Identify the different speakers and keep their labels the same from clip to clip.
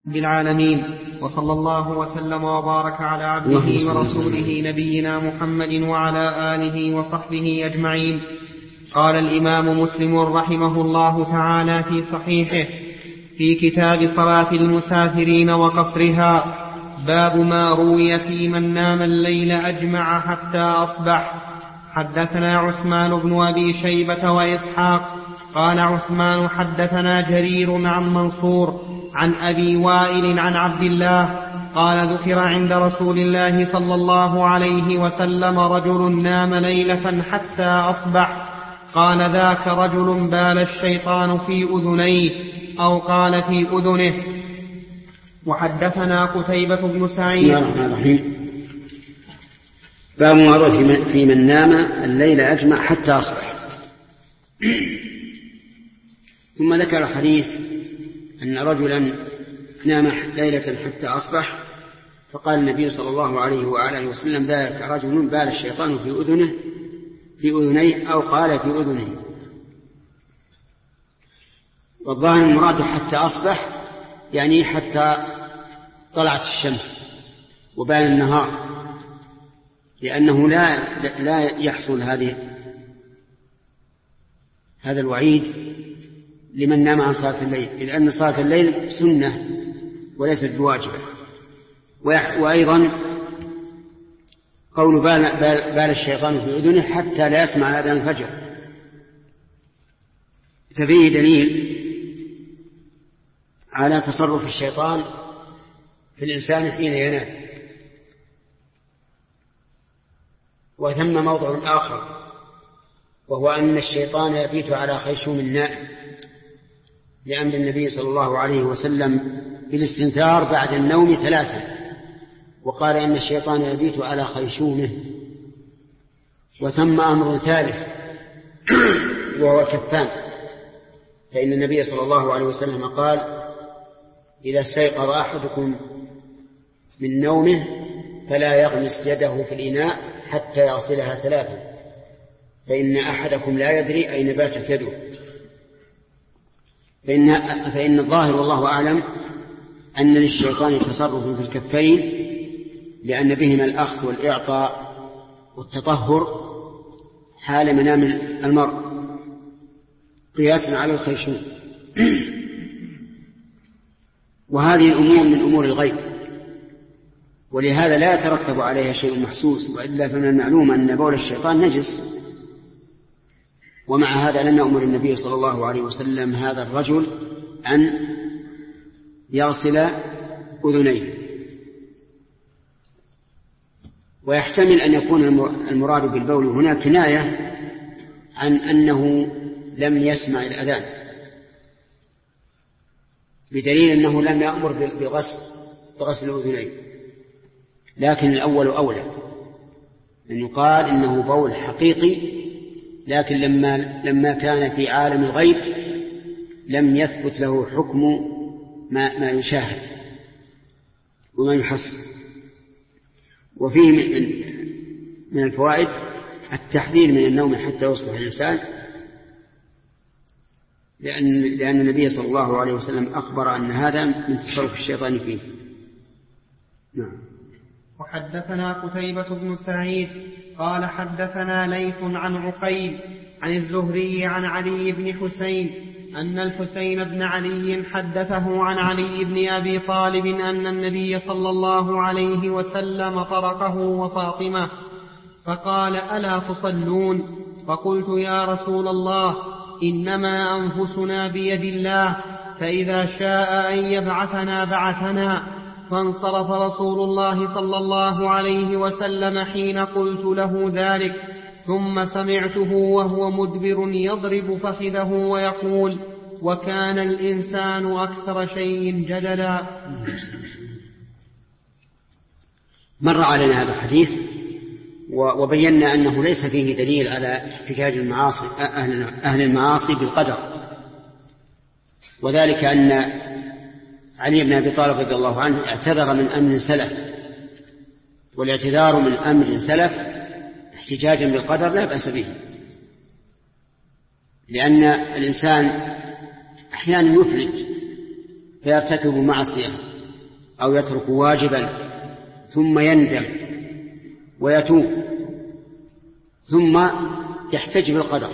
Speaker 1: بالعالمين، وصلى الله وسلم وبارك على عبده ورسوله نبينا محمد وعلى آله وصحبه أجمعين. قال الإمام مسلم رحمه الله تعالى في صحيحه في كتاب صلاة المسافرين وقصرها: باب ما روي في من نام الليل أجمع حتى أصبح. حدثنا عثمان بن أبي شيبة وإسحاق قال عثمان حدثنا جرير عن منصور عن أبي وائل عن عبد الله قال: ذكر عند رسول الله صلى الله عليه وسلم رجل نام ليلة حتى أصبح، قال: ذاك رجل بال الشيطان في أذنيه، أو قال في أذنه. وحدثنا قتيبة بن سعيد.
Speaker 2: بسم الله الرحمن الرحيم. باب ما روي في من نام الليل أجمع حتى أصبح. ثم ذكر الحديث أن رجلا نام ليلة حتى أصبح، فقال النبي صلى الله عليه وآله وسلم: ذاك رجل بال الشيطان في أذنيه، أو قال في أذنه. والظاهر المراد حتى أصبح يعني حتى طلعت الشمس وبان النهار، لأنه لا يحصل هذا الوعيد لمن نام عن صلاة الليل، لأن صلاة الليل سنة وليست بواجبة. وأيضا قول بال الشيطان في أذنه حتى لا يسمع أذان الفجر، ففيه دليل على تصرف الشيطان في الإنسان حين ينام. وثم موضع آخر، وهو أن الشيطان يبيت على خيشوم النائم، لأمر النبي صلى الله عليه وسلم بالاستنثار بعد النوم 3، وقال إن الشيطان يبيت على خيشومه. وثم أمر ثالث وهو الكفان، فإن النبي صلى الله عليه وسلم قال: إذا استيقظ أحدكم من نومه فلا يغمس يده في الإناء حتى يغسلها 3، فإن أحدكم لا يدري أين باتت يده. فإن الظاهر والله أعلم أن للشيطان تصرف في الكفين، لأن بهما الأخذ والإعطاء والتطهر حال منام المرء، قياسا على الخيشوم. وهذه الأمور من أمور الغيب، ولهذا لا يترتب عليها شيء محسوس، وإلا فمن المعلوم أن بول الشيطان نجس. ومع هذا لم يأمر النبي صلى الله عليه وسلم هذا الرجل أن يغسل أذنيه. ويحتمل أن يكون المراد بالبول هنا كناية عن أنه لم يسمع الأذان، بدليل أنه لم يأمر بغسل الأذنين. لكن الأول أولى، أن يقال إنه بول حقيقي، لكن لما كان في عالم الغيب لم يثبت له حكم ما يشاهد وما يحس. وفيه من الفوائد التحذير من النوم حتى يصبح الإنسان، لأن النبي صلى الله عليه وسلم أخبر أن هذا من تصرف الشيطان فيه. نعم.
Speaker 1: وحدثنا قتيبة بن سعيد قال حدثنا ليث عن عقيل عن الزهري عن علي بن حسين أن الحسين بن علي حدثه عن علي بن أبي طالب أن النبي صلى الله عليه وسلم طرقه وفاطمة فقال: ألا تصلون؟ فقلت: يا رسول الله، إنما أنفسنا بيد الله، فإذا شاء أن يبعثنا بعثنا. فانصرف رسول الله صلى الله عليه وسلم حين قلت له ذلك، ثم سمعته وهو مدبر يضرب فخذه ويقول: وكان الإنسان أكثر شيء جدلا.
Speaker 2: مر علينا هذا الحديث وبينا أنه ليس فيه دليل على احتجاج أهل المعاصي بالقدر، وذلك أن علي بن أبي طالب رضي الله عنه اعتذر من أمر سلف، والاعتذار من أمر سلف احتجاجا بالقدر لا بأس به، لأن الإنسان أحيانا يفلت فيرتكب معصية أو يترك واجبا ثم يندم ويتوب ثم يحتج بالقدر،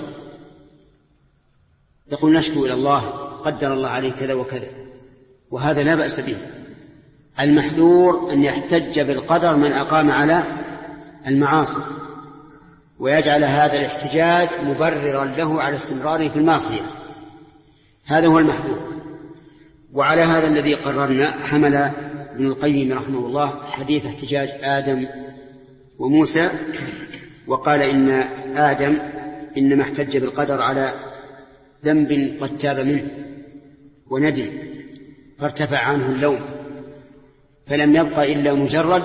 Speaker 2: يقول نشكو إلى الله قدر الله عليه كذا وكذا، وهذا لا بأس به. المحذور أن يحتج بالقدر من أقام على المعاصي ويجعل هذا الاحتجاج مبررا له على استمراره في المعصية، هذا هو المحذور. وعلى هذا الذي قررنا حمل ابن القيم رحمه الله حديث احتجاج آدم وموسى، وقال إن آدم إنما احتج بالقدر على ذنب قد تاب منه وندم فارتفع عنه اللوم، فلم يبقى إلا مجرد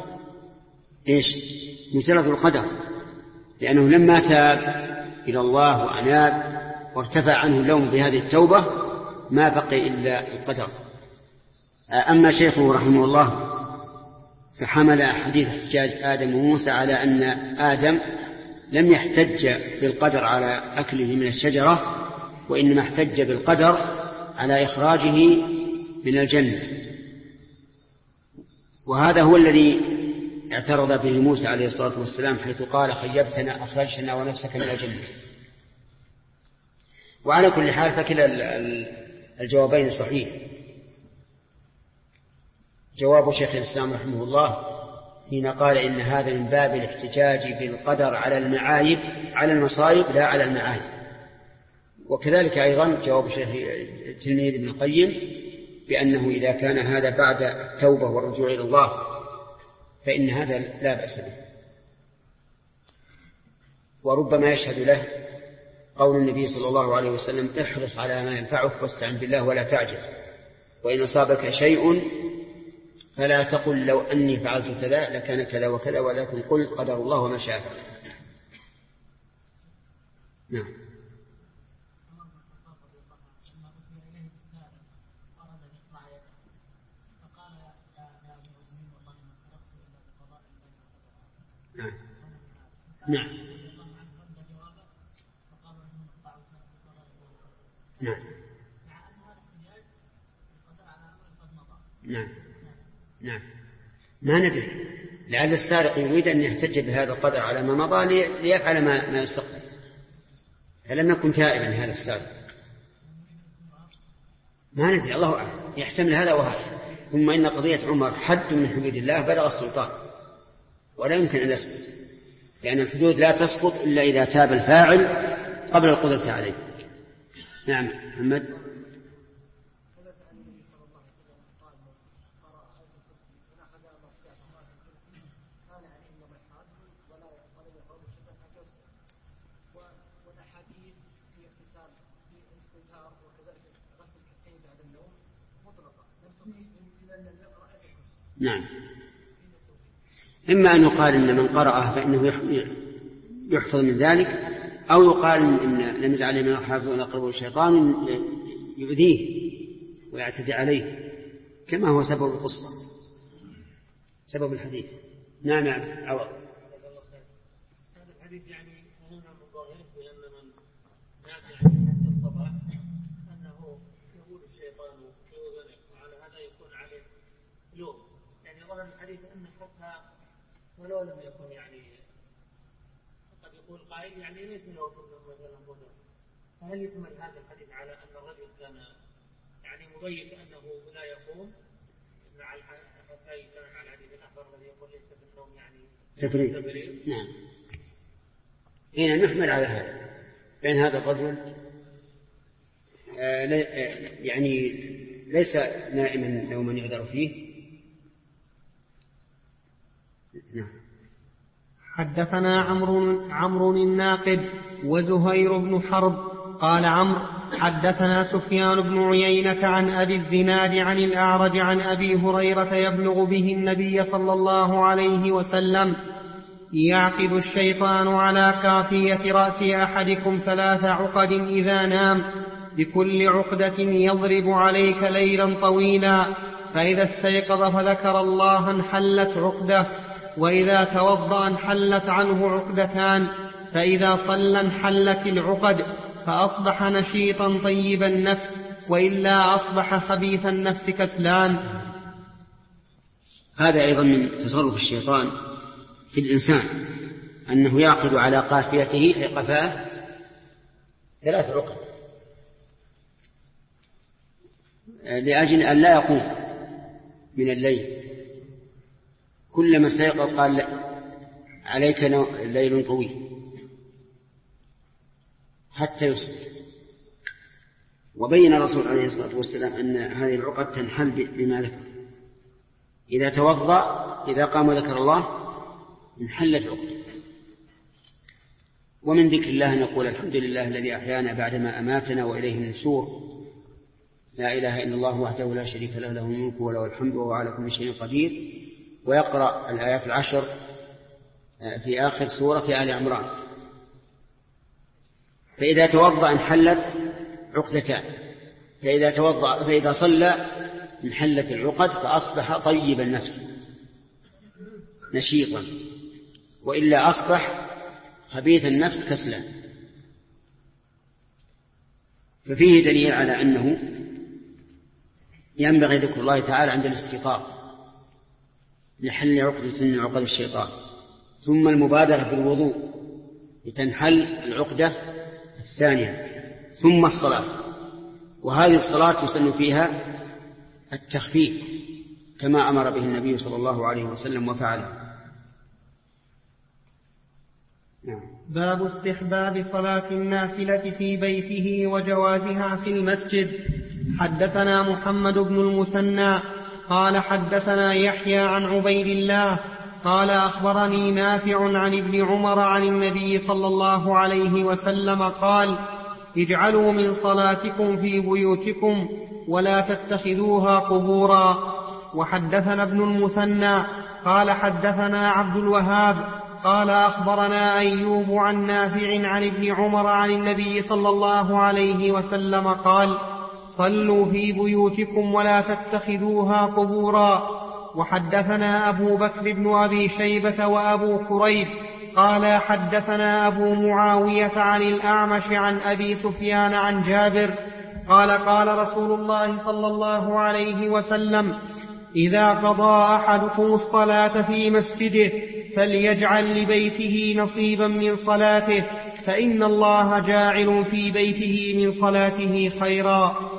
Speaker 2: القدر، لأنه لما تاب إلى الله وأناب وارتفع عنه اللوم بهذه التوبة ما بقي إلا القدر. أما شيخه رحمه الله فحمل حديث احتجاج آدم وموسى على أن آدم لم يحتج بالقدر على أكله من الشجرة، وإنما احتج بالقدر على إخراجه من الجنة، وهذا هو الذي اعترض به موسى عليه الصلاة والسلام حيث قال خيبتنا أخرجتنا ونفسك من الجنة. وعلى كل حال فكلا الجوابين صحيح. جواب شيخ الإسلام رحمه الله حين قال إن هذا من باب الاحتجاج بالقدر على المعايب على المصائب لا على المعايب. وكذلك أيضا جواب شيخ تلميذ ابن القيم بأنه إذا كان هذا بعد التوبة والرجوع إلى الله فإن هذا لا بأس به. وربما يشهد له قول النبي صلى الله عليه وسلم احرص على ما ينفعك واستعن بالله ولا تعجز، وإن أصابك شيء فلا تقل لو أني فعلت كذا لكان كذا وكذا، ولكن قل قدر الله وما شاء فعل. نعم. نعم. نعم. نعم. نعم. ما ندري، لعل السارق يريد أن يحتج بهذا القدر على ما مضى ليفعل ما يستقبل، فلم يكن تائبا هذا السارق. ما ندري، الله أعلم، يحتمل هذا وهذا. ثم إن قضية عمر حد من حدود الله بلغ السلطان ولا يمكن أن يسقط، لأن الحدود لا تسقط إلا إذا تاب الفاعل قبل القدرة عليه. نعم محمد. نعم. إما أن يقال إن من قرأه فإنه يحفظ من ذلك، أو يقال إن لم يجعل من الحافظ أقربه الشيطان يؤذيه ويعتدي عليه، كما هو سبب القصة سبب الحديث. نعم. نعم. هذا
Speaker 3: الحديث يعني هنا من ظاهره بأن من مات يعني حتى الصباح أنه يقول الشيطان في أذنه، وعلى هذا يكون عليه لوم. يعني ظاهر الحديث أن حتى ولو لم يكن يعني قد يقول قائل يعني ليس له كل مثلا مدر، فهل يكمل هذا الحديث على أن الرجل كان يعني مبين أنه لا يقوم مع حتى يكمل على الحديث الآخر الذي يقول ليس بالنوم يعني
Speaker 2: تبريد. نعم. هنا نحمل على هذا، بأن هذا الرجل يعني ليس نائما نوما يعذر فيه. نعم.
Speaker 1: حدثنا عمرو الناقد وزهير بن حرب قال عمرو حدثنا سفيان بن عيينة عن أبي الزناد عن الأعرج عن أبي هريرة يبلغ به النبي صلى الله عليه وسلم يعقد الشيطان على كافية رأس أحدكم 3 عقد إذا نام، بكل عقدة يضرب عليك ليلا طويلا، فإذا استيقظ فذكر الله انحلت عقدة، وإذا توضأ انحلت عنه عقدتان، فإذا صلى انحلت العقد، فأصبح نشيطا طيب النفس، وإلا أصبح خبيث النفس كسلان.
Speaker 2: هذا أيضا من تصرف الشيطان في الإنسان، أنه يعقد على قافيته أي قفاه 3 عقد لأجل أن لا يقوم من الليل. كلما استيقظ قال عليك ليل طويل حتى يصبح. وبين الرسول عليه الصلاة والسلام أن هذه العقد تنحل بما ذكر. إذا توضأ إذا قام وذكر الله انحلت عقد. ومن ذكر الله نقول الحمد لله الذي أحيانا بعدما أماتنا وإليه النشور، لا إله إلا الله وحده لا شريك له، له الملك وله الحمد وهو على كل شيء قدير. ويقرأ الآيات 10 في آخر سورة آل عمران. فإذا توضأ انحلت عقدتان، فإذا صلى انحلت العقد فأصبح طيب النفس نشيطا، وإلا أصبح خبيث النفس كسلا. ففيه دليل على أنه ينبغي ذكر الله تعالى عند الاستيقاظ لحل عقدة من عقد الشيطان، ثم المبادرة بالوضوء لتنحل العقدة الثانية، ثم الصلاة. وهذه الصلاة يسن فيها التخفيف كما أمر به النبي صلى الله عليه وسلم وفعله.
Speaker 1: باب استحباب صلاة النافلة في بيته وجوازها في المسجد. حدثنا محمد بن المثنى قال حدثنا يحيى عن عبيد الله قال أخبرني نافع عن ابن عمر عن النبي صلى الله عليه وسلم قال: اجعلوا من صلاتكم في بيوتكم ولا تتخذوها قبورا. وحدثنا ابن المثنى قال حدثنا عبد الوهاب قال أخبرنا أيوب عن نافع عن ابن عمر عن النبي صلى الله عليه وسلم قال: صلوا في بيوتكم ولا تتخذوها قبورا. وحدثنا أبو بكر بن أبي شيبة وأبو كريب قال حدثنا أبو معاوية عن الأعمش عن أبي سفيان عن جابر قال: قال رسول الله صلى الله عليه وسلم: إذا قضى أحدكم الصلاة في مسجده فليجعل لبيته نصيبا من صلاته، فإن الله جاعل في بيته من صلاته خيرا.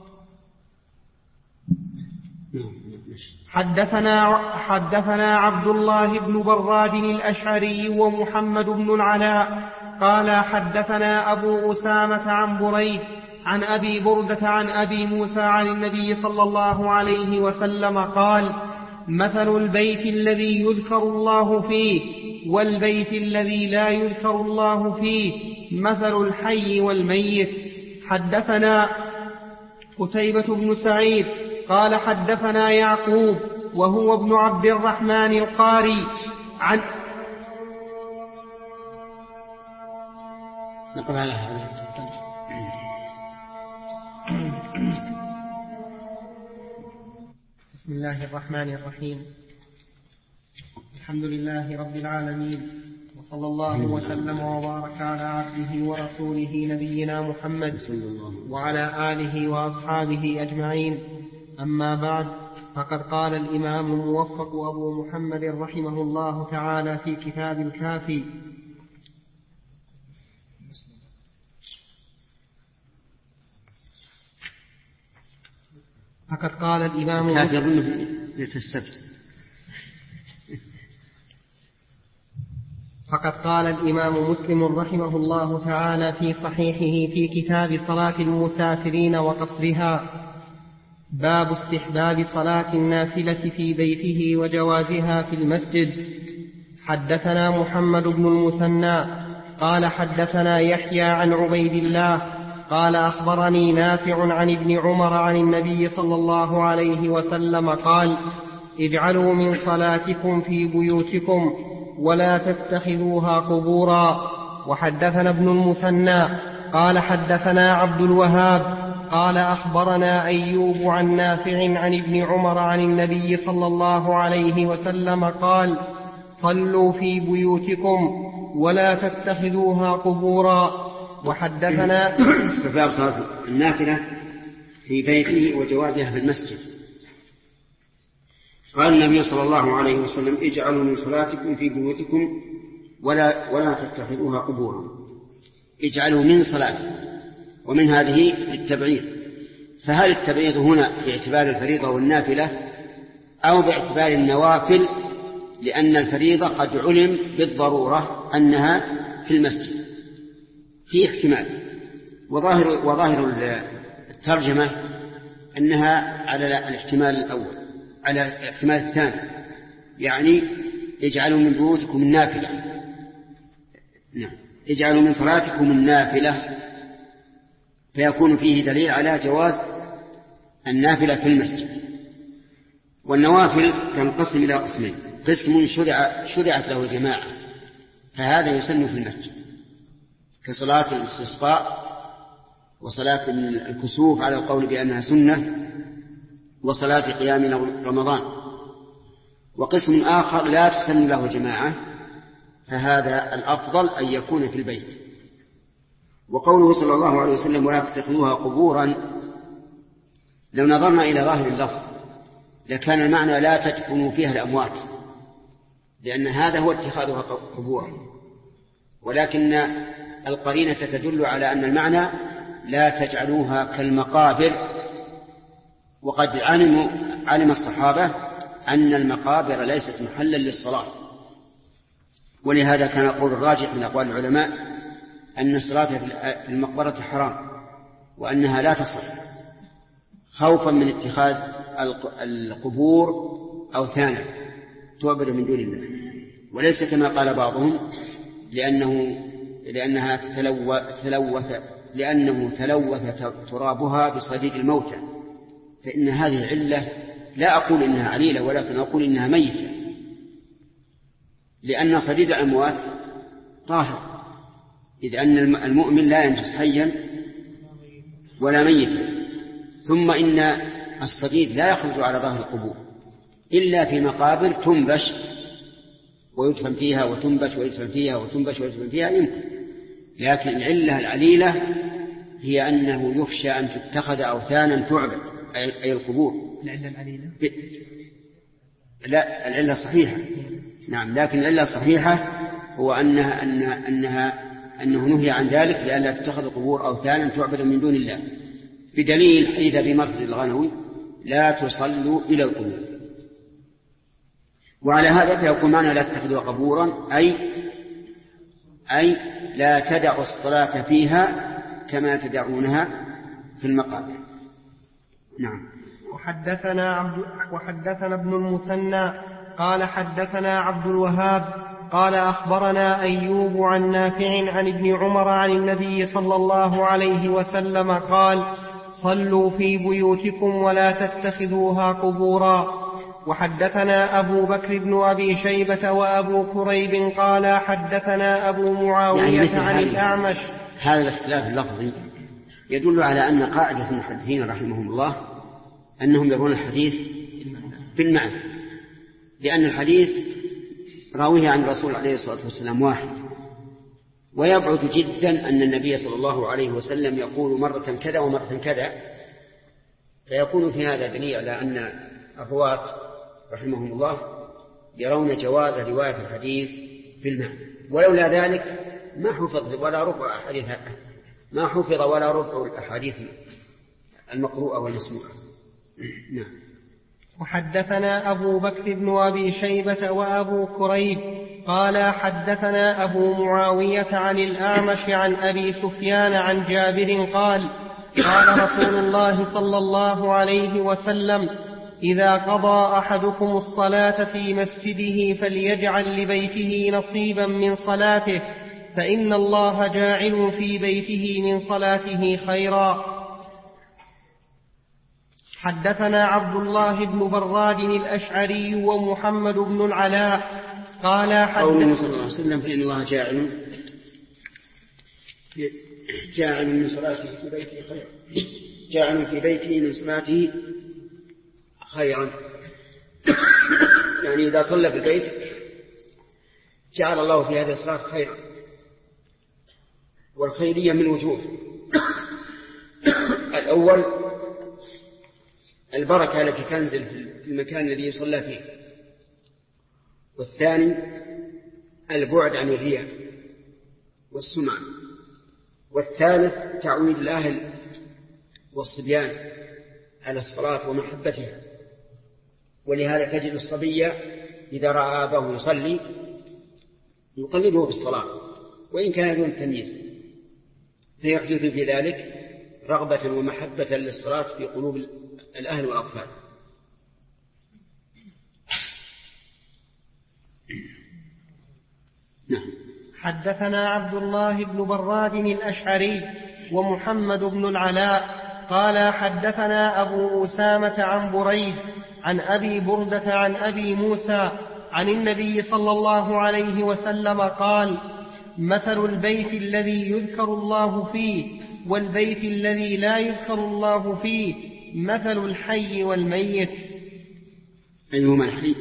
Speaker 1: حدثنا عبد الله بن براد الأشعري ومحمد بن العلاء قال حدثنا أبو أسامة عن بريد عن أبي بردة عن أبي موسى عن النبي صلى الله عليه وسلم قال: مثل البيت الذي يذكر الله فيه والبيت الذي لا يذكر الله فيه مثل الحي والميت. حدثنا قتيبة بن سعيد قال حدثنا يعقوب وهو ابن عبد الرحمن القاري عن بسم الله الرحمن الرحيم. الحمد لله رب العالمين، وصلى الله وسلم وبارك على عبده ورسوله نبينا محمد وعلى آله وأصحابه أجمعين. أما بعد، فقد قال الإمام الموفق أبو محمد رحمه الله تعالى في كتاب الكافي: فقد قال الإمام
Speaker 2: في السبت.
Speaker 1: فقد قال الإمام مسلم رحمه الله تعالى في صحيحه في كتاب صلاة المسافرين وقصرها: باب استحباب صلاة النافلة في بيته وجوازها في المسجد. حدثنا محمد بن المثنى قال حدثنا يحيى عن عبيد الله قال أخبرني نافع عن ابن عمر عن النبي صلى الله عليه وسلم قال: اجعلوا من صلاتكم في بيوتكم ولا تتخذوها قبورا. وحدثنا ابن المثنى قال حدثنا عبد الوهاب قال أخبرنا أيوب عن نافع عن ابن عمر عن النبي صلى الله عليه وسلم قال: صلوا في بيوتكم ولا تتخذوها قبورا. وحدثنا
Speaker 2: استحباب صلاة النافلة في بيته وجوازها في المسجد. قال النبي صلى الله عليه وسلم اجعلوا من صلاتكم في بيوتكم ولا تتخذوها قبورا. اجعلوا من صلاتكم، ومن هذه التبعيض. فهل التبعيض هنا باعتبار الفريضة والنافلة أو باعتبار النوافل؟ لأن الفريضة قد علم بالضرورة أنها في المسجد، في احتمال، وظاهر الترجمة أنها على الاحتمال الأول، على الاحتمال الثاني، يعني اجعلوا من بيوتكم النافلة. نعم، اجعلوا من صلاتكم النافلة، فيكون فيه دليل على جواز النافلة في المسجد. والنوافل تنقسم إلى قسمين: قسم شرعت له جماعة، فهذا يسن في المسجد كصلاة الاستسقاء وصلاة الكسوف على القول بأنها سنة وصلاة قيام رمضان. وقسم آخر لا تسن له جماعة، فهذا الأفضل أن يكون في البيت. وقوله صلى الله عليه وسلم ولا تتخذوها قبورا، لو نظرنا إلى ظاهر اللفظ لكان المعنى لا تدفنوا فيها الأموات، لأن هذا هو اتخاذها قبورا، ولكن القرينة تدل على أن المعنى لا تجعلوها كالمقابر. وقد علم الصحابة أن المقابر ليست محلا للصلاة، ولهذا كان القول الراجح من أقوال العلماء أن الصلاة في المقبرة حرام، وأنها لا تصح، خوفا من اتخاذ القبور أوثانا تعبد من دون الله، وليس كما قال بعضهم لأنه تلوث ترابها بصديد الموتى. فإن هذه علة، لا أقول إنها عليلة، ولكن أقول إنها ميتة، لأن صديد الأموات طاهر، إذ أن المؤمن لا ينجس حيا ولا ميتا. ثم إن الصديد لا يخرج على ظهر القبور إلا في مقابر تنبش ويدفن فيها، وتنبش ويدفن فيها، وتنبش ويدفن فيها، يمكن. لكن العلة العليلة هي أنه يخشى أن تتخذ أوثانا تعبد، أي القبور.
Speaker 1: العلة العليلة؟
Speaker 2: لا، العلة الصحيحة. نعم، لكن العلة الصحيحة هو أنه نهي عن ذلك لئلا تتخذ القبور أوثانا تعبد من دون الله، بدليل حديث أبي مرثد الغنوي لا تصلوا إلى القبور. وعلى هذا فيكون معنى لا تتخذوا قبورا أي لا تدعوا الصلاة فيها كما تدعونها في المقابر. نعم.
Speaker 1: وحدثنا ابن المثنى قال حدثنا عبد الوهاب قال أخبرنا أيوب عن نافع عن ابن عمر عن النبي صلى الله عليه وسلم قال: صلوا في بيوتكم ولا تتخذوها قبورا. وحدثنا أبو بكر بن أبي شيبة وأبو كريب قال حدثنا أبو معاوية عن الأعمش.
Speaker 2: هذا الاختلاف اللفظي يدل على أن قاعدة المحدثين رحمهم الله أنهم يرون الحديث بالمعنى، لأن الحديث راويه عن الرسول عليه الصلاة والسلام واحد، ويبعد جدا أن النبي صلى الله عليه وسلم يقول مرة كذا ومرة كذا، فيكون في هذا دليل على أن الرواة رحمهم الله يرون جواز رواية الحديث بالمعنى. ولولا ذلك ما حفظ ولا ربع الأحاديث المقروءة والمسموعة. نعم.
Speaker 1: وحدثنا أبو بكر بن أبي شيبة وأبو كريب قال حدثنا أبو معاوية عن الأعمش عن أبي سفيان عن جابر قال: قال رسول الله صلى الله عليه وسلم: إذا قضى أحدكم الصلاة في مسجده فليجعل لبيته نصيبا من صلاته، فإن الله جاعل في بيته من صلاته خيرا. حدثنا عبد الله بن براد الأشعري ومحمد بن العلاء قال
Speaker 2: قوله صلى الله عليه وسلم: فإن الله جاعل من صلاته في بيته خيرا، جاعل في بيته من صلاته خيرا، يعني إذا صلى في البيت جعل الله في هذه الصلاة خيرا. والخيرية من وجوه: الأول البركة التي تنزل في المكان الذي يصلى فيه، والثاني البعد عن الرياء والسمعة، والثالث تعويد الأهل والصبيان على الصلاة ومحبتها. ولهذا تجد الصبي إذا رأى أباه يصلي يقلده بالصلاة وإن كان دون تمييز، فيحدث في ذلك رغبة ومحبة للصلاة في قلوب الأهل والأطفال. نعم.
Speaker 1: حدثنا عبد الله بن براد الأشعري ومحمد بن العلاء قال حدثنا أبو أسامة عن بريد عن أبي بردة عن أبي موسى عن النبي صلى الله عليه وسلم قال: مثل البيت الذي يذكر الله فيه والبيت الذي لا يذكر الله فيه مثل الحي والميت.
Speaker 2: أيهما الحي؟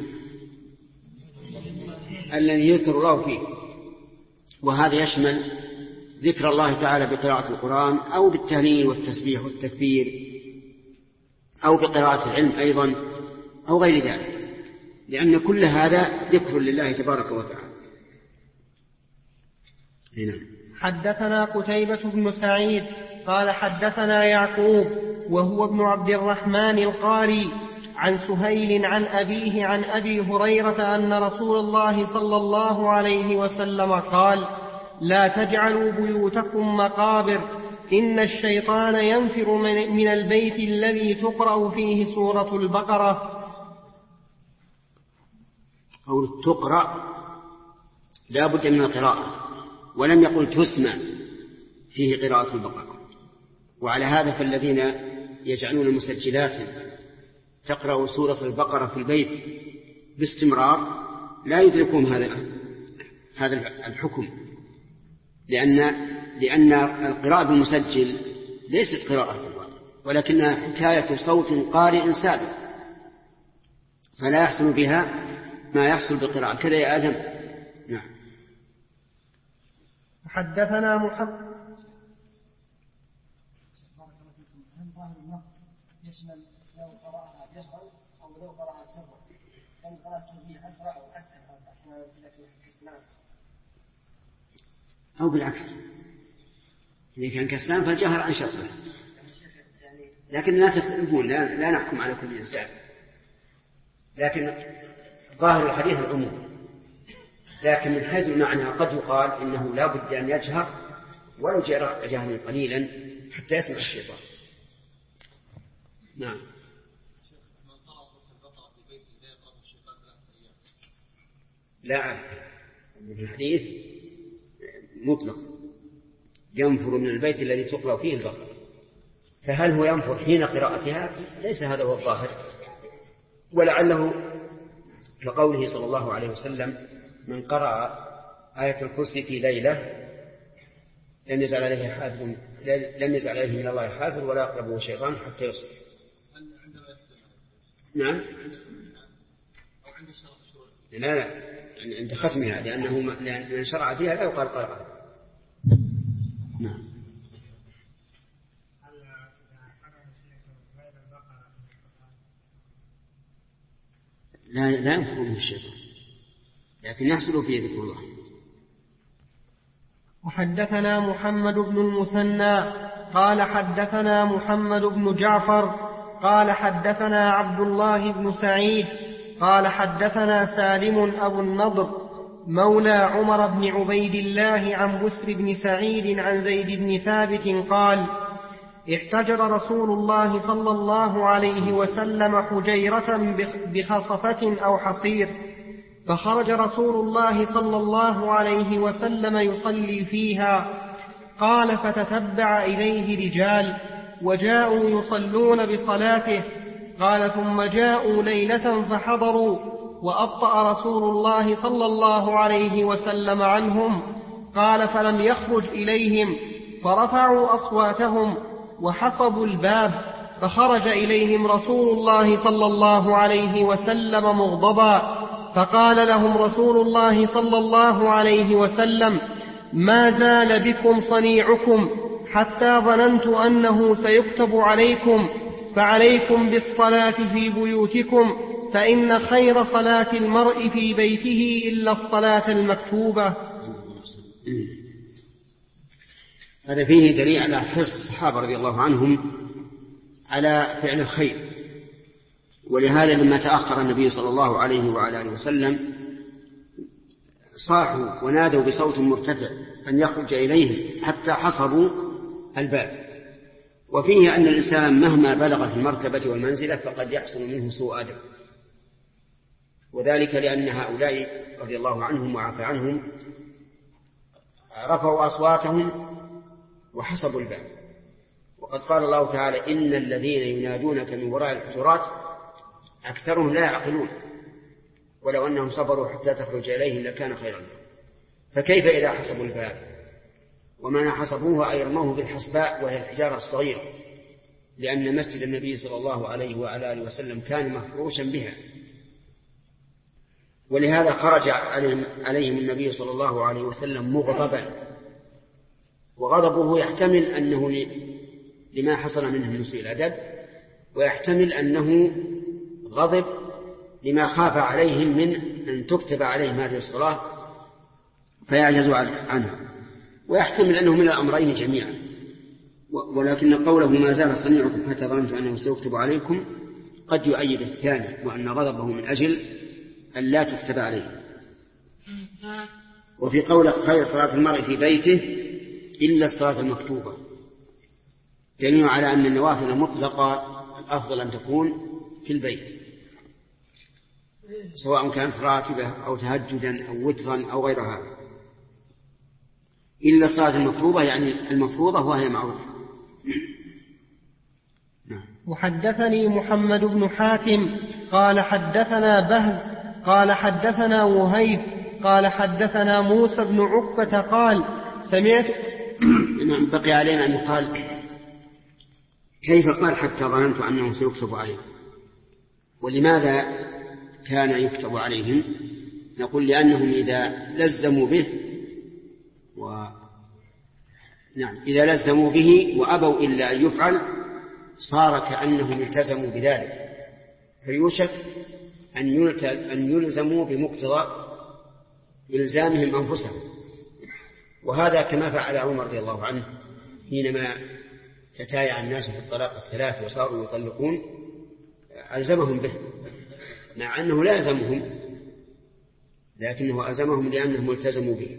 Speaker 2: الذي يذكر الله فيه، وهذا يشمل ذكر الله تعالى بقراءة القرآن أو بالتهليل والتسبيح والتكبير أو بقراءة العلم أيضا أو غير ذلك، لأن كل هذا ذكر لله تبارك وتعالى. هنا.
Speaker 1: حدثنا قتيبة بن سعيد قال حدثنا يعقوب وهو ابن عبد الرحمن القاري عن سهيل عن أبيه عن أبي هريرة أن رسول الله صلى الله عليه وسلم قال: لا تجعلوا بيوتكم مقابر، إن الشيطان ينفر من البيت الذي تقرأ فيه سورة البقرة.
Speaker 2: قول تقرأ لا بد من القراءة، ولم يقل تسمع فيه قراءة البقرة. وعلى هذا فالذين يجعلون مسجلات تقرأ سورة البقرة في البيت باستمرار لا يدركون هذا الحكم، لأن القراءة بالمسجل ليست قراءة ولكنها حكاية صوت قارئ سابق، فلا يحصل بها ما يحصل بالقراءة. كذا يا آدم. نعم.
Speaker 1: حدثنا محمد
Speaker 4: يشمل لو قرأها جهرا أو لو قرأها سرا، لأن قراءة السرية أسرع وأسهل أحيانا كسلان
Speaker 2: أو بالعكس، إذا كان كسلان فالجهر أنشط له، لكن الناس يختلفون، لا نحكم على كل إنسان، لكن ظاهر الحديث العموم. لكن من حيث المعنى قد يقال إنه لا بد أن يجهر ولو جهرا قليلا حتى يسمع الشيطان. نعم. لا، الحديث مطلق ينفر من البيت الذي تقرأ فيه البقرة، فهل هو ينفر حين قراءتها؟ ليس هذا هو الظاهر، ولعله كقوله صلى الله عليه وسلم: من قرأ آية الكرسي في ليلة لم يزل عليه من الله حافظ ولا يقربه شيطان حتى يصبح. نعم. لا عند ختمها، لأنه من شرع فيها لا يقال قرأها. نعم. لا ينفر من الشيطان، لكن يحصل فيه ذكر الله.
Speaker 1: وحدثنا محمد بن المثنى قال حدثنا محمد بن جعفر قال حدثنا عبد الله بن سعيد قال حدثنا سالم أبو النضر مولى عمر بن عبيد الله عن بسر بن سعيد عن زيد بن ثابت قال: احتجر رسول الله صلى الله عليه وسلم حجيرة بخصفة أو حصير، فخرج رسول الله صلى الله عليه وسلم يصلي فيها. قال: فتتبع إليه رجال وجاءوا يصلون بصلاته. قال: ثم جاءوا ليلة فحضروا وأبطأ رسول الله صلى الله عليه وسلم عنهم. قال: فلم يخرج إليهم فرفعوا أصواتهم وحصبوا الباب، فخرج إليهم رسول الله صلى الله عليه وسلم مغضبا، فقال لهم رسول الله صلى الله عليه وسلم: ما زال بكم صنيعكم حتى ظننت أنه سيكتب عليكم، فعليكم بالصلاة في بيوتكم، فإن خير صلاة المرء في بيته إلا الصلاة المكتوبة.
Speaker 2: هذا فيه دليل على حرص الصحابة رضي الله عنهم على فعل الخير، ولهذا لما تأخر النبي صلى الله عليه وعلى آله وسلم صاحوا ونادوا بصوت مرتفع أن يخرج إليهم حتى حصبوا الباب. وفيه أن الإنسان مهما بلغ في المرتبة والمنزلة فقد يحصل منه سوء أدب، وذلك لأن هؤلاء رضي الله عنهم وعفى عنهم رفعوا أصواتهم وحصبوا الباب. وقد قال الله تعالى: إن الذين ينادونك من وراء الحجرات أكثرهم لا يعقلون ولو أنهم صبروا حتى تخرج إليهم لكان خيرا لهم. فكيف إذا حصبوا الباب؟ ومعنى حصبوه أي رموه بالحصباء وهي الحجارة الصغيرة، لأن مسجد النبي صلى الله عليه وعلى آله وسلم كان مفروشا بها، ولهذا خرج عليهم النبي صلى الله عليه وسلم مغضبا، وغضبه يحتمل أنه لما حصل منه من سوء الأدب، ويحتمل أنه غضب لما خاف عليهم من أن تكتب عليهم هذه الصلاة فيعجزوا عنها، ويحتمل أنه من الأمرين جميعا. ولكن قوله ما زال صنيعكم حتى ظننت أنه سيكتب عليكم قد يؤيد الثاني، وأن غضبه من أجل أن لا تكتب عليه. وفي قوله خير صلاة المرء في بيته إلا الصلاة المكتوبة دليل على أن النوافل المطلقة الأفضل أن تكون في البيت، سواء كانت راتبة أو تهجدا أو وترا أو غير هذا، إلا الصلاة المكتوبة يعني المفروضة وهي معروفة.
Speaker 1: وحدثني محمد بن حاتم قال حدثنا بهز قال حدثنا وهيب قال حدثنا موسى بن عقبة قال سمعت.
Speaker 2: بقي علينا أن يقال كيف قال حتى ظننت أنه سيكتب عليهم، ولماذا كان يكتب عليهم؟ نقول لأنهم إذا لزموا به إذا لزموا به وأبوا إلا أن يفعل صار كأنهم التزموا بذلك، فيوشك أن يلزموا بمقتضى إلزامهم أنفسهم. وهذا كما فعل عمر رضي الله عنه حينما تتايع الناس في الطلاق الثلاث وصاروا يطلقون ألزمهم به، مع أنه لا يلزمهم لكنه ألزمهم لأنهم التزموا به.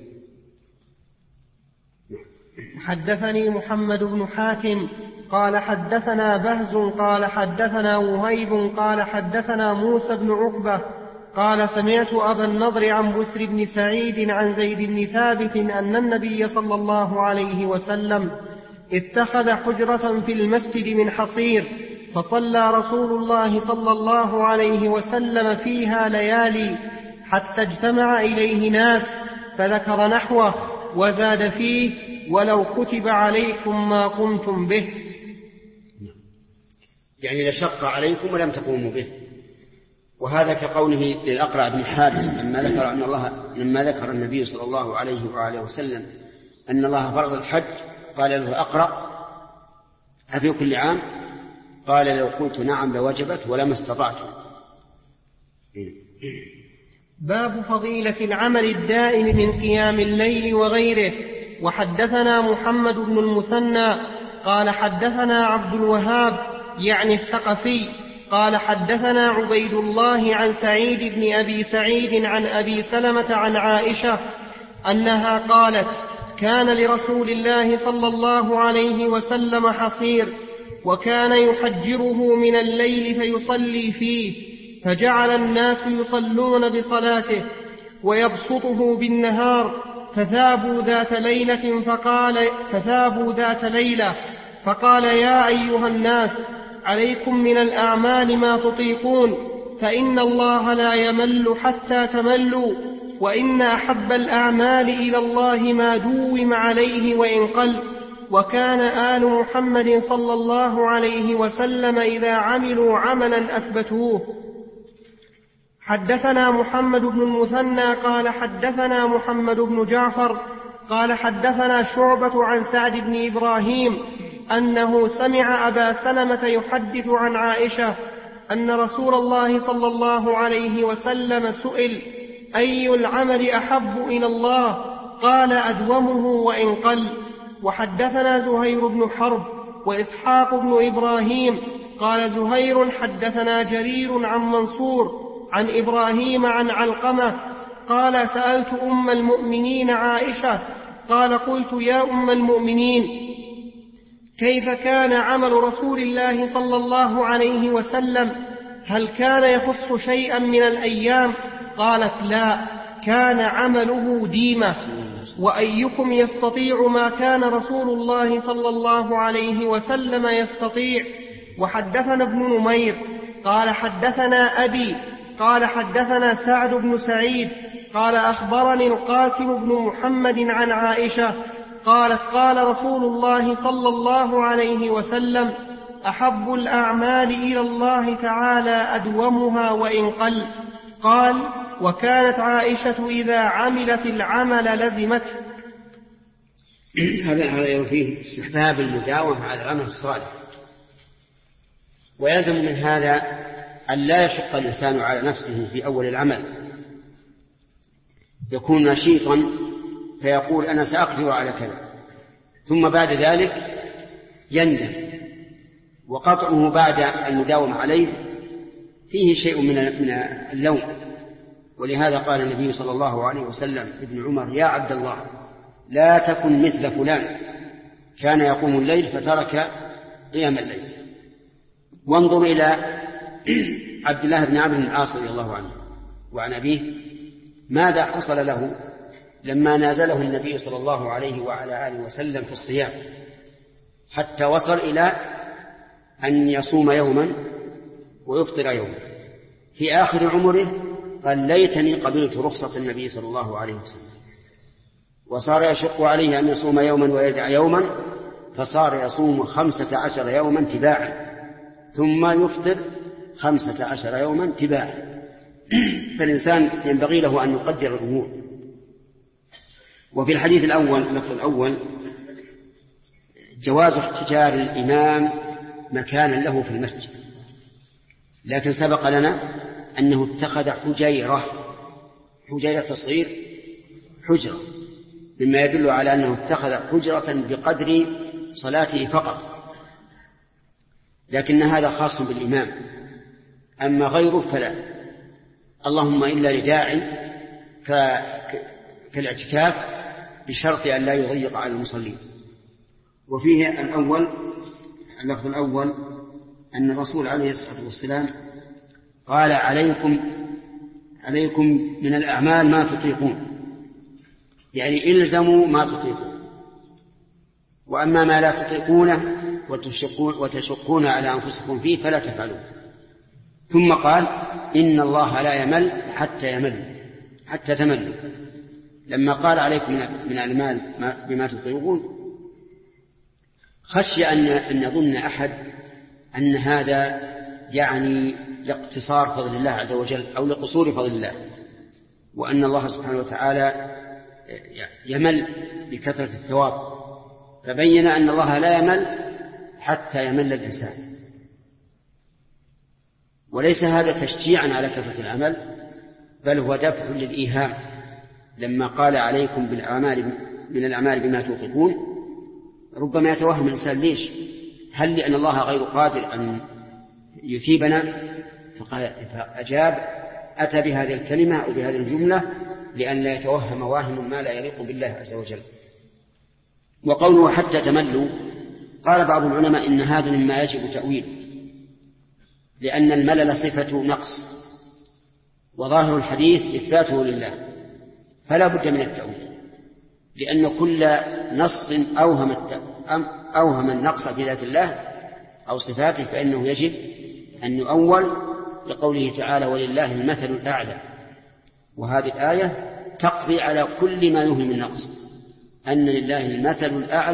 Speaker 1: حدثني محمد بن حاتم قال حدثنا بهز قال حدثنا وهيب قال حدثنا موسى بن عقبة قال سمعت أبا النضر عن بسر بن سعيد عن زيد بن ثابت أن النبي صلى الله عليه وسلم اتخذ حجرة في المسجد من حصير، فصلى رسول الله صلى الله عليه وسلم فيها ليالي حتى اجتمع إليه ناس، فذكر نحوه وزاد فيه ولو كتب عليكم ما قمتم به،
Speaker 2: يعني لشق عليكم ولم تقوموا به. وهذا كقوله للأقرع بن حابس لما ذكر النبي صلى الله عليه وآله وسلم أن الله فرض الحج قال له أقرع أفي كل عام؟ قال لو قلت نعم لوجبت ولما استطعت.
Speaker 1: باب فضيلة العمل الدائم من قيام الليل وغيره. وحدثنا محمد بن المثنى قال حدثنا عبد الوهاب يعني الثقفي قال حدثنا عبيد الله عن سعيد بن أبي سعيد عن أبي سلمة عن عائشة أنها قالت كان لرسول الله صلى الله عليه وسلم حصير وكان يحجره من الليل فيصلي فيه، فجعل الناس يصلون بصلاته ويبسطه بالنهار، فثابوا ذات ليلة فقال يا أيها الناس عليكم من الأعمال ما تطيقون، فإن الله لا يمل حتى تملوا، وإن أحب الأعمال إلى الله ما دوم عليه وإن قل. وكان آل محمد صلى الله عليه وسلم إذا عملوا عملا أثبتوه. حدثنا محمد بن المثنى قال حدثنا محمد بن جعفر قال حدثنا شعبة عن سعد بن إبراهيم أنه سمع أبا سلمة يحدث عن عائشة أن رسول الله صلى الله عليه وسلم سئل: أي العمل أحب إلى الله؟ قال: أدومه وإن قل. وحدثنا زهير بن حرب وإسحاق بن إبراهيم. قال زهير: حدثنا جرير عن منصور عن إبراهيم عن علقمة قال: سألت أم المؤمنين عائشة قال: قلت يا أم المؤمنين، كيف كان عمل رسول الله صلى الله عليه وسلم؟ هل كان يخص شيئا من الأيام؟ قالت: لا، كان عمله ديمة. وأيكم يستطيع ما كان رسول الله صلى الله عليه وسلم يستطيع؟ وحدثنا ابن نمير قال: حدثنا أبي قال: حدثنا سعد بن سعيد قال: أخبرني القاسم بن محمد عن عائشة قالت: قال رسول الله صلى الله عليه وسلم: أحب الأعمال إلى الله تعالى أدومها وإن قل. قال: وكانت عائشة إذا عملت العمل لزمته.
Speaker 2: هذا فيه استحباب المداومة على العمل الصالح، ويلزم من هذا أن لا يشق الإنسان على نفسه في أول العمل، يكون نشيطا فيقول: أنا سأقدر على كذا، ثم بعد ذلك يندم، وقطعه بعد المداومة عليه فيه شيء من اللوم. ولهذا قال النبي صلى الله عليه وسلم ابن عمر: يا عبد الله، لا تكن مثل فلان كان يقوم الليل فترك قيام الليل. وانظر إلى عبد الله بن عمرو بن العاص رضي الله عنه وعن أبيه، ماذا حصل له لما نازله النبي صلى الله عليه وعلى آله وسلم في الصيام، حتى وصل إلى أن يصوم يوما ويفطر يوما. في آخر عمره قال: ليتني قبلت رخصة النبي صلى الله عليه وسلم. وصار يشق عليه أن يصوم يوما ويدع يوما، فصار يصوم 15 يوما تباعا، ثم يفطر 15 يوما تباعا. فالإنسان ينبغي له أن يقدر الأمور. وفي الحديث الأول اللفظ الأول جواز احتجار الإمام مكانا له في المسجد، لكن سبق لنا أنه اتخذ حجيرة تصغير حجرة، مما يدل على أنه اتخذ حجرة بقدر صلاته فقط، لكن هذا خاص بالإمام، أما غيره فلا، اللهم إلا لداعي كالاعتكاف، بشرط أن لا يضيق على المصلين. وفيه اللفظ الأول أن الرسول عليه الصلاة والسلام قال: عليكم من الأعمال ما تطيقون، يعني إلزموا ما تطيقون، وأما ما لا تطيقونه وتشقون على أنفسكم فيه فلا تفعلوا. ثم قال: إن الله لا يمل حتى تملوا. لما قال: عليكم من الأعمال بما تطيقون، خشي أن يظن أحد أن هذا يعني لاقتصار فضل الله عز وجل أو لقصور فضل الله، وأن الله سبحانه وتعالى يمل بكثرة الثواب، فبين أن الله لا يمل حتى يمل الإنسان. وليس هذا تشجيعا على كثرة العمل، بل هو دفع للإيهام. لما قال: عليكم من الأعمال بما توقفون، ربما يتوهم الإنسان: ليش؟ هل لأن الله غير قادر أن يثيبنا؟ فأجاب، أتى بهذه الكلمة أو بهذه الجملة لأن لا يتوهم واهم ما لا يليق بالله عز وجل. وقوله حتى تملوا، قال بعض العلماء إن هذا مما يجب تأويل، لأن الملل صفة نقص، وظاهر الحديث إثباته لله، فلا بد من التأويل، لأن كل نص أوهم النقص في ذات الله أو صفاته فإنه يجب أن يؤول، لقوله تعالى: ولله المثل الأعلى. وهذه الآية تقضي على كل ما يوهم النقص، أن لله المثل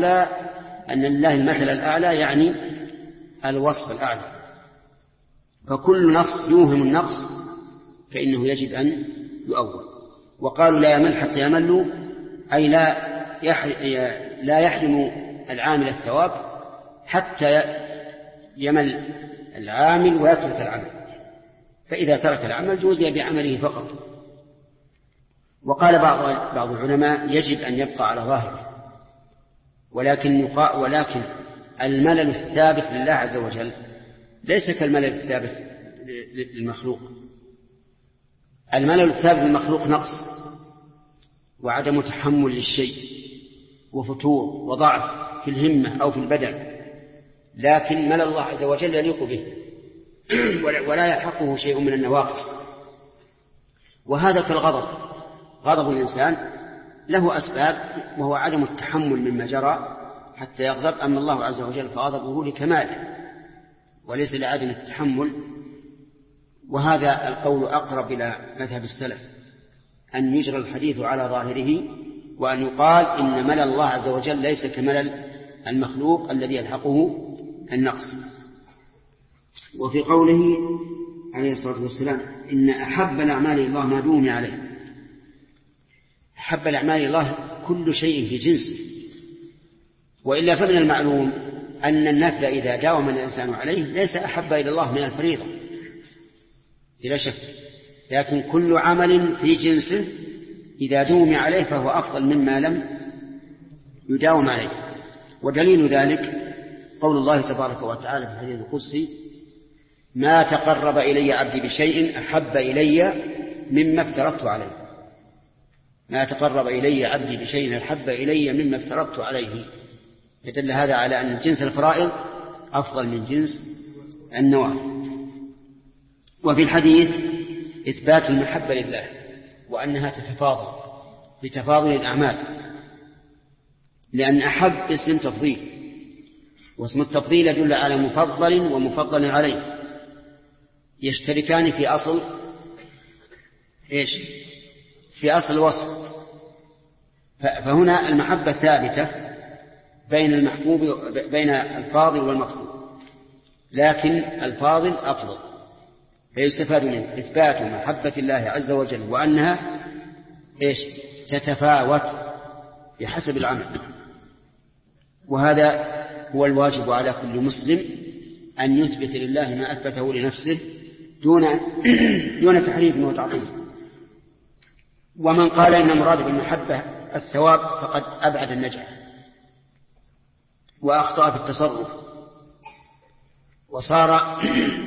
Speaker 2: الأعلى يعني الوصف الأعلى. فكل نص يوهم النقص فإنه يجب أن يؤول. وقالوا: لا يمل حتى يملوا، أي لا يحرم العامل الثواب حتى يمل العامل ويترك العمل، فإذا ترك العمل جوزي بعمله فقط. وقال بعض العلماء يجب أن يبقى على ظاهره، ولكن الملل الثابت لله عز وجل ليس كالملل الثابت للمخلوق. الملل الثابت للمخلوق نقص وعدم تحمل للشيء وفتور وضعف في الهمة أو في البدن، لكن ملل الله عز وجل يليق به ولا يلحقه شيء من النواقص. وهذا كالغضب، غضب الإنسان له أسباب وهو عدم التحمل مما جرى حتى يغضب، أما الله عز وجل فغضبه لكماله وليس لعدم التحمل. وهذا القول أقرب إلى مذهب السلف، أن يجرى الحديث على ظاهره، وأن يقال إن ملل الله عز وجل ليس كملل المخلوق الذي يلحقه النقص. وفي قوله عليه الصلاة والسلام إن أحب الأعمال إلى الله ما دوم عليه، أحب الأعمال إلى الله كل شيء في جنسه، وإلا فمن المعلوم أن النفل إذا داوم الإنسان عليه ليس أحب إلى الله من الفريضة بلا شك، لكن كل عمل في جنسه إذا دوم عليه فهو أفضل مما لم يداوم عليه. ودليل ذلك قول الله تبارك وتعالى في الحديث القدسي ما تقرب إلي عبدي بشيء أحب إلي مما افترضت عليه. ما تقرب إلي عبدي بشيء أحب إلي مما افترضت عليه، يدل هذا على أن جنس الفرائض أفضل من جنس النوافل. وفي الحديث إثبات المحبة لله وأنها تتفاضل بتفاضل الأعمال، لأن أحب اسم تفضيل، واسم التفضيل يدل على مفضل ومفضل عليه، يشتركان في أصل إيش؟ في أصل الوصف. فهنا المحبة ثابتة بين المحبوب بين الفاضل والمفضول، لكن الفاضل أفضل، فيستفاد منه إثبات محبة الله عز وجل وأنها إيش؟ تتفاوت بحسب العمل. وهذا هو الواجب على كل مسلم أن يثبت لله ما أثبته لنفسه دون تحريف وتعطيل. ومن قال إن المراد بالمحبة الثواب فقد أبعد النجاح وأخطأ في التصرف، وصار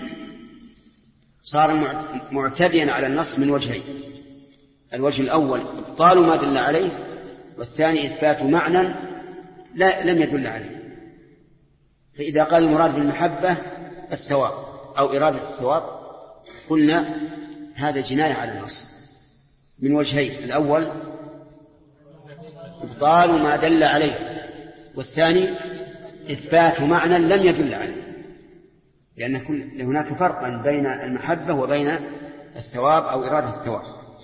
Speaker 2: معتديا على النص من وجهين: الوجه الأول إبطال ما دل عليه، والثاني إثبات معنى لم يدل عليه. فإذا قال المراد بالمحبة الثواب أو إرادة الثواب قلنا هذا جناية على النص من وجهين: الأول إبطال ما دل عليه، والثاني إثبات معنى لم يدل عليه، لأن هناك فرقا بين المحبة وبين الثواب أو إرادة الثواب.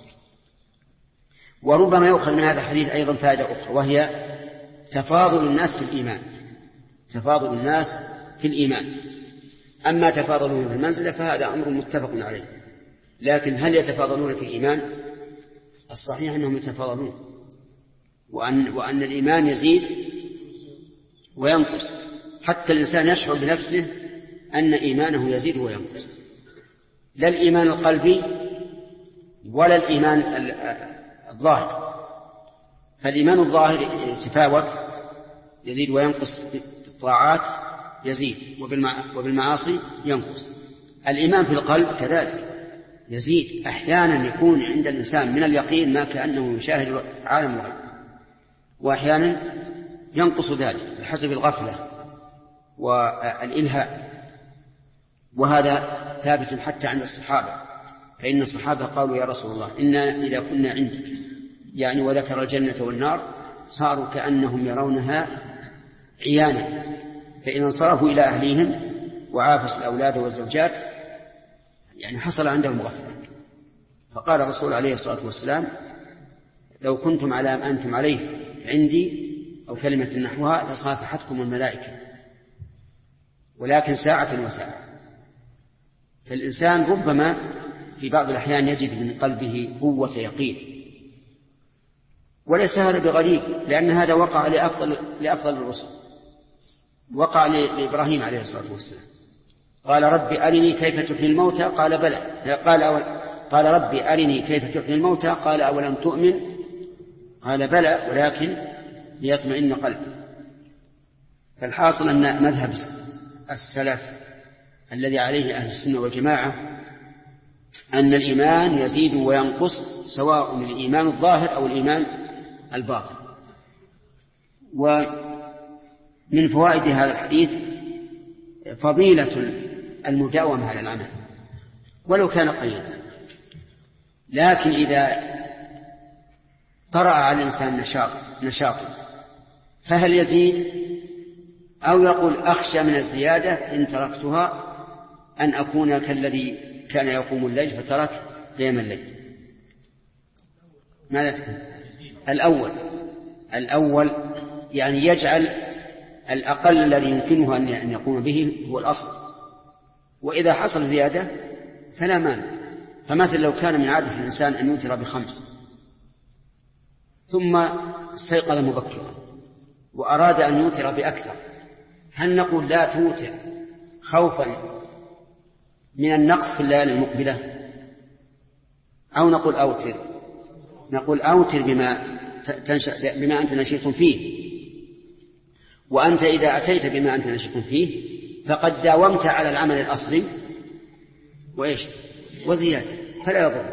Speaker 2: وربما يؤخذ من هذا الحديث أيضا فائدة أخرى، وهي تفاضل الناس في الإيمان. تفاضل الناس في الإيمان، أما تفاضلهم في المنزلة فهذا أمر متفق عليه، لكن هل يتفاضلون في الإيمان؟ الصحيح أنهم يتفاضلون، وأن الإيمان يزيد وينقص، حتى الإنسان يشعر بنفسه أن إيمانه يزيد وينقص، لا الإيمان القلبي ولا الإيمان الظاهر. فالإيمان الظاهر يتفاوت، يزيد وينقص، بالطاعات يزيد وبالمعاصي ينقص. الإيمان في القلب كذلك يزيد، أحيانا يكون عند الإنسان من اليقين ما كأنه يشاهد عالم الغيب، وأحيانا ينقص ذلك بحسب الغفلة والإلهاء. وهذا ثابت حتى عند الصحابة، فإن الصحابة قالوا يا رسول الله إنا إذا كنا عندك، يعني وذكر الجنة والنار، صاروا كأنهم يرونها عيانا، فإن انصرفوا إلى أهليهم وعافسوا الأولاد والزوجات يعني حصل عندهم غفلة. فقال الرسول عليه الصلاة والسلام لو كنتم على ما أنتم عليه عندي أو كلمة نحوها لصافحتكم الملائكة، ولكن ساعة وساعة. فالإنسان ربما في بعض الأحيان يجد من قلبه قوة يقين، وليس هذا بغريب، لأن هذا وقع لأفضل الرسل، وقع لإبراهيم عليه الصلاة والسلام، قال رب أرني كيف تحيي الموتى قال بلى، قال رب أرني كيف تحيي الموتى قال أولم تؤمن قال بلى ولكن ليطمئن قلبي. فالحاصل أن مذهب السلف الذي عليه أهل السنة والجماعة أن الإيمان يزيد وينقص سواء الإيمان الظاهر أو الإيمان الباطن. ومن فوائد هذا الحديث فضيلة المداومة على العمل ولو كان قليلا، لكن إذا طرأ على الإنسان نشاط فهل يزيد أو يقول أخشى من الزيادة إن تركتها أن أكون كالذي كان يقوم الليل فترك قيام الليل؟ ماذا تكون؟ الأول يعني يجعل الأقل الذي يمكنه أن يقوم به هو الأصل، وإذا حصل زيادة فلا مانع. فمثل لو كان من عادة الإنسان أن يوتر ب5 ثم استيقظ مبكرا وأراد أن يوتر بأكثر، هل نقول لا توتر خوفا من النقص في الليالي المقبلة أو نقول أوتر؟ نقول أوتر بما أنت نشيط فيه، وأنت إذا أتيت بما أنت نشيط فيه فقد داومت على العمل الأصلي وزيادة فلا يضر.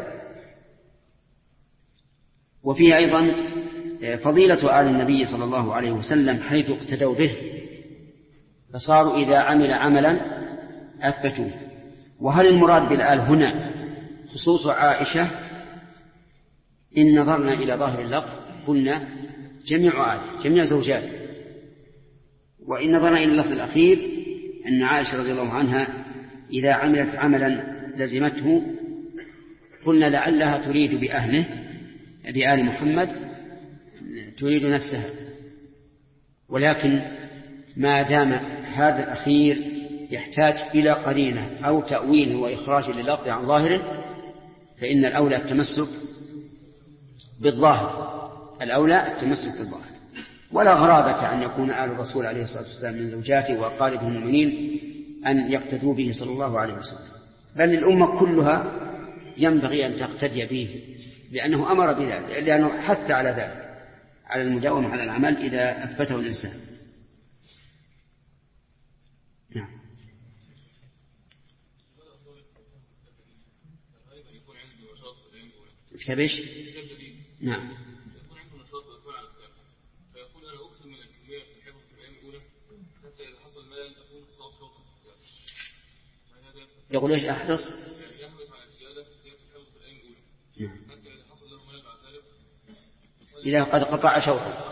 Speaker 2: وفيه أيضا فضيلة آل النبي صلى الله عليه وسلم حيث اقتدوا به فصاروا إذا عمل عملا أثبتوه. وهل المراد بالآل هنا خصوص عائشة؟ إن نظرنا إلى ظاهر اللفظ قلنا جميع آل جميع زوجاته، وإن نظرنا إلى اللفظ الأخير أن عائشة رضي الله عنها إذا عملت عملا لزمته قلنا لعلها تريد بأهله بآل محمد تريد نفسها، ولكن ما دام هذا الأخير يحتاج إلى قرينة أو تأويل وإخراج لللفظ عن ظاهره فإن الأولى التمسك بالظاهر، ولا غرابة أن يكون آل الرسول عليه الصلاة والسلام من زوجاته وأقاربه المؤمنين أن يقتدوا به صلى الله عليه وسلم، بل الأمة كلها ينبغي أن تقتدي به لأنه أمر بذلك، لأنه حث على ذلك على المداومة على العمل إذا أثبته الإنسان. نعم. كبش. نعم. يقول ايش احرص؟ إذا قد قطع شوطا.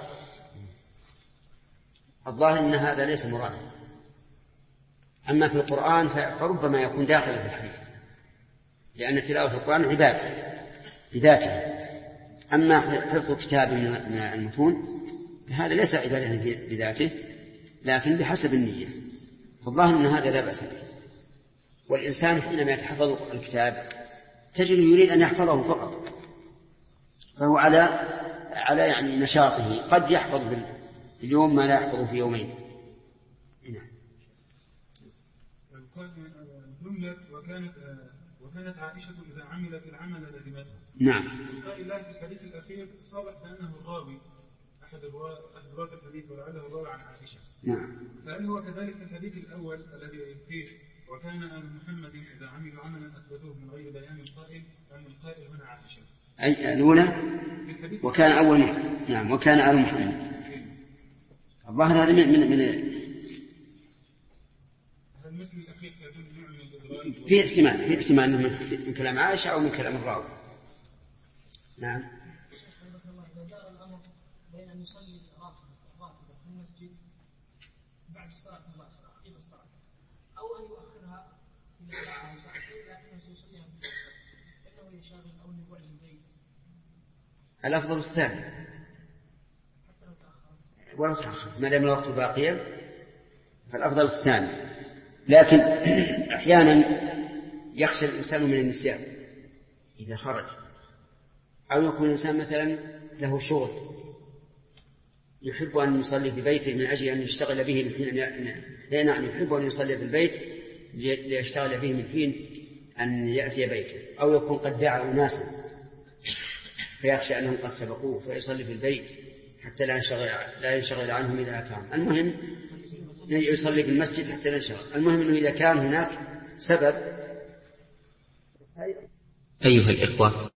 Speaker 2: الظاهر أن هذا ليس مرادا، أما في القرآن فربما يكون داخلا في الحديث، لأن تلاوة القرآن عبادة بذاته، أما حفظ كتاب من المتون فهذا ليس عبادة بذاته لكن بحسب النية، فالظاهر أن هذا لا بأس به. والإنسان حينما يتحفظ الكتاب تجد يريد أن يحفظه فقط، فهو على يعني نشاطه، قد يحفظ في اليوم ما لا يحفظه في يومين.
Speaker 5: وكانت عائشة إذا عملت العمل لزمته.
Speaker 2: نعم.
Speaker 5: وقال الله في الحديث الأخير صالح بأنه الراوي أحد رواة الحديث ولعله الراوي عن عائشة.
Speaker 2: نعم.
Speaker 5: فهل هو كذلك الحديث الأول الذي فيه وكان آل محمد إذا عملوا عملا أثبتوه من غير بيان القائل أن القائل هنا عائشة؟
Speaker 2: أي الأولى وكان أول محمد. نعم. وكان آل محمد. الظاهر هذا من
Speaker 5: المثل الأخير يدل نوع من الإدراك.
Speaker 2: في احتمال من كلام عائشة أو من كلام الراوي. نعم.
Speaker 4: إذا دار الأمر بين أن يصلي الراتبة في المسجد بعد الصلاة مباشرة قبل الصلاة أو أن يؤخرها إلى ساعة ساعتين لكنه سيصليها في البيت فإنه يشاغل أو يقعد البيت.
Speaker 2: الأفضل الثاني
Speaker 4: حتى لو تأخر
Speaker 2: ولا تأخر ما دام الوقت باقيا فالأفضل الثاني، لكن أحيانا يخشى الإنسان من النسيان إذا خرج، أو يكون الإنسان مثلا له شغل يحب أن يصلي في بيته من أجل أن يشتغل به من حين نعم يحب أن يصلي في البيت ليشتغل به من حين أن يأتي بيته، أو يكون قد دعا أناسا فيخشى أنهم قد سبقوه فيصلي في البيت حتى لا ينشغل عنهم إذا أتاهم. المهم يصلي في المسجد حتى لا ينشغل. المهم أنه إذا كان هناك سبب.
Speaker 1: أيها الإخوة،